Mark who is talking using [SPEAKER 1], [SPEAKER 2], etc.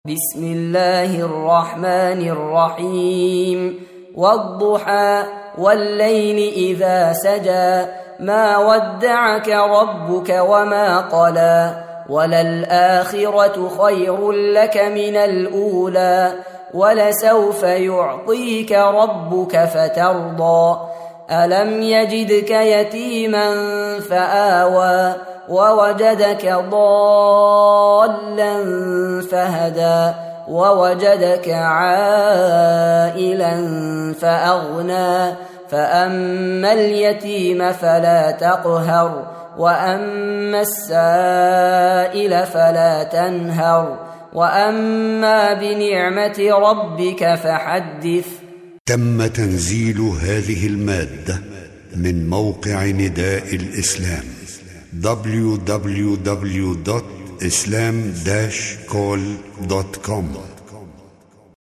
[SPEAKER 1] بسم الله الرحمن الرحيم والضحى والليل إذا سجى ما ودعك ربك وما قلى وللآخرة خير لك من الأولى ولسوف يعطيك ربك فترضى ألم يجدك يتيما فآوى ووجدك ضالا فهدى ووجدك عائلا فأغنى فأما اليتيم فلا تقهر وأما السائل فلا تنهر وأما بنعمة ربك فحدث.
[SPEAKER 2] تم تنزيل هذه المادة من موقع نداء الإسلام www.islam-call.com